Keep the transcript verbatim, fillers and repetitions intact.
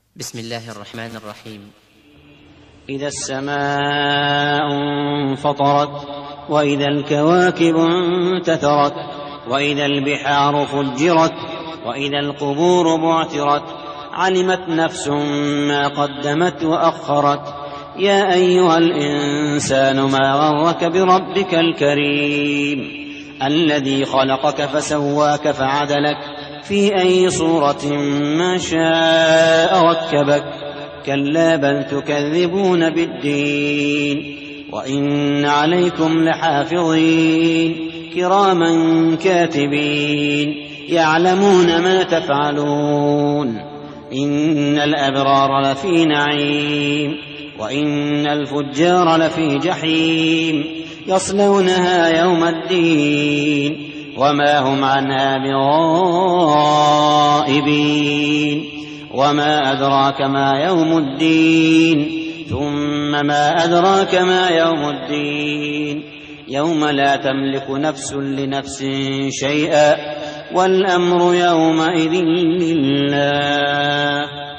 بسم الله الرحمن الرحيم. إذا السماء انفطرت وإذا الكواكب انتثرت وإذا البحار فجرت وإذا القبور بعثرت علمت نفس ما قدمت وأخرت. يا أيها الإنسان ما غرك بربك الكريم الذي خلقك فسواك فعدلك في أي صورة ما شاء ركبك. كلا بل تكذبون بالدين وإن عليكم لحافظين كراما كاتبين يعلمون ما تفعلون. إن الأبرار لفي نعيم وإن الفجار لفي جحيم يصلونها يوم الدين وما هم عنها بغائبين. وما أدراك ما يوم الدين ثم ما أدراك ما يوم الدين يوم لا تملك نفس لنفس شيئا والأمر يومئذ لله.